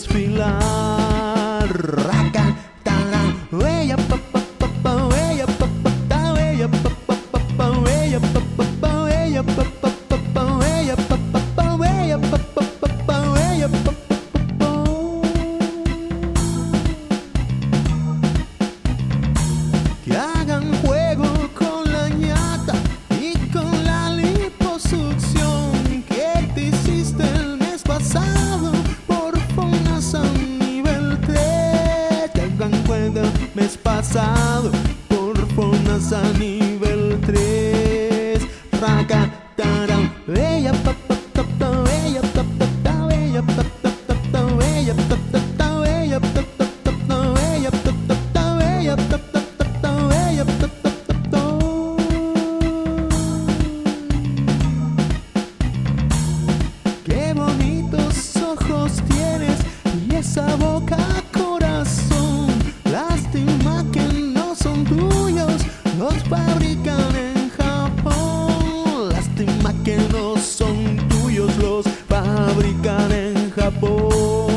desfilar. Raca, tarán, ella, pa, pa, pa, pa, ella, pa, pa, ta, ella, pa, pa, pa, pa, ella, pa, pa, pa, ella, pa, pa, pa, pa, ella, pa, pa, pa, ella, pa, pa, pa, pa, ella, pa, pa, pa, pa. Que hagan juego con la ñata y con la liposucción que te hiciste el mes pasado por FONASA nivel 3. Que hagan juego el mes pasado por FONASA nivel 3. Raca, tarán, ella, pa, pa, ta, ta, ella, ta, ta, ta, ella, ta, ta, ta, ta, ella, ta, ta, ta, ella, ta, ta, ta, ta, ella, ta, ta, ta, ella, ta, ta, ta, ta, ella, ta, ta, ta, ta. Qué bonitos ojos tienes y esa boca corazón. Lástima que no son tuyos, los fabrican en Japón. Lástima que no son tuyos, los fabrican en Japón.